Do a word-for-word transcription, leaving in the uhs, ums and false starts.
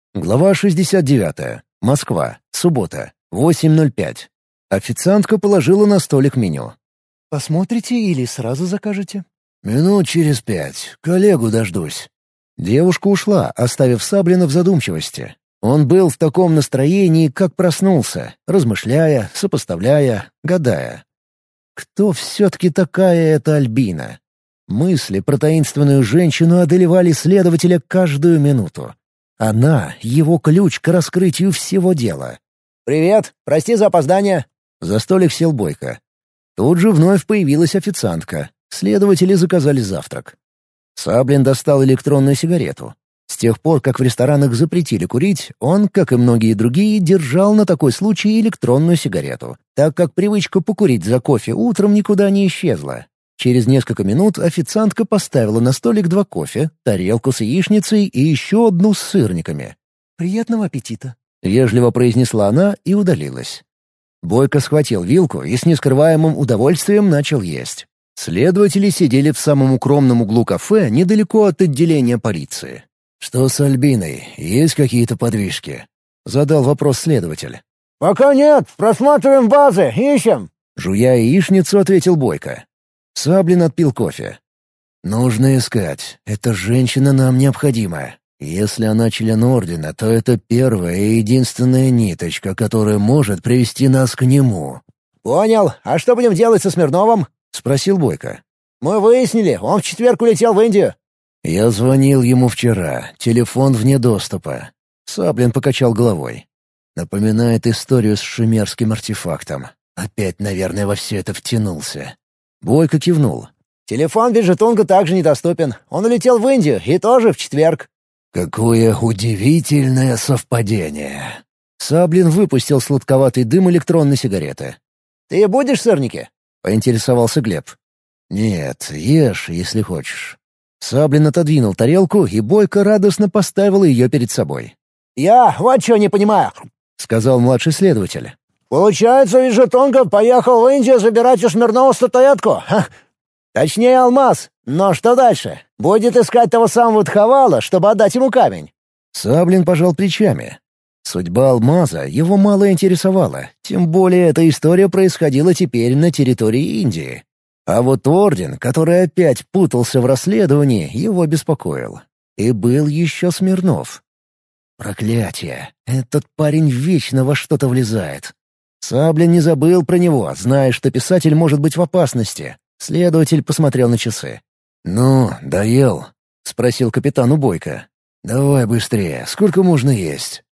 Глава шестьдесят девятая. Москва. Суббота. восемь ноль пять. Официантка положила на столик меню. «Посмотрите или сразу закажете?» «Минут через пять. Коллегу дождусь». Девушка ушла, оставив Саблина в задумчивости. Он был в таком настроении, как проснулся, размышляя, сопоставляя, гадая. Кто все-таки такая эта Альбина? Мысли про таинственную женщину одолевали следователя каждую минуту. Она — его ключ к раскрытию всего дела. «Привет! Прости за опоздание!» За столик сел Бойко. Тут же вновь появилась официантка. Следователи заказали завтрак. Саблин достал электронную сигарету. С тех пор, как в ресторанах запретили курить, он, как и многие другие, держал на такой случай электронную сигарету, так как привычка покурить за кофе утром никуда не исчезла. Через несколько минут официантка поставила на столик два кофе, тарелку с яичницей и еще одну с сырниками. «Приятного аппетита!» — вежливо произнесла она и удалилась. Бойко схватил вилку и с нескрываемым удовольствием начал есть. Следователи сидели в самом укромном углу кафе недалеко от отделения полиции. «Что с Альбиной? Есть какие-то подвижки?» — задал вопрос следователь. «Пока нет. Просматриваем базы. Ищем». Жуя яичницу, ответил Бойко. Саблин отпил кофе. «Нужно искать. Эта женщина нам необходима. Если она член Ордена, то это первая и единственная ниточка, которая может привести нас к нему». «Понял. А что будем делать со Смирновым?» — спросил Бойко. «Мы выяснили. Он в четверг улетел в Индию». «Я звонил ему вчера. Телефон вне доступа». Саблин покачал головой. Напоминает историю с шумерским артефактом. Опять, наверное, во все это втянулся. Бойко кивнул. «Телефон Виджетунга также недоступен. Он улетел в Индию и тоже в четверг». «Какое удивительное совпадение!» Саблин выпустил сладковатый дым электронной сигареты. «Ты будешь сырники?» — поинтересовался Глеб. «Нет, ешь, если хочешь». Саблин отодвинул тарелку, и Бойко радостно поставил ее перед собой. «Я вот что не понимаю», — сказал младший следователь. «Получается, Виджетунга поехал в Индию забирать у Смирнова статуэтку? Ха. Точнее, алмаз. Но что дальше? Будет искать того самого Тхавала, чтобы отдать ему камень?» Саблин пожал плечами. Судьба алмаза его мало интересовала, тем более эта история происходила теперь на территории Индии. А вот Орден, который опять путался в расследовании, его беспокоил. И был еще Смирнов. Проклятие! Этот парень вечно во что-то влезает. Саблин не забыл про него, зная, что писатель может быть в опасности. Следователь посмотрел на часы. «Ну, доел?» — спросил капитан у Бойко. «Давай быстрее, сколько можно есть?»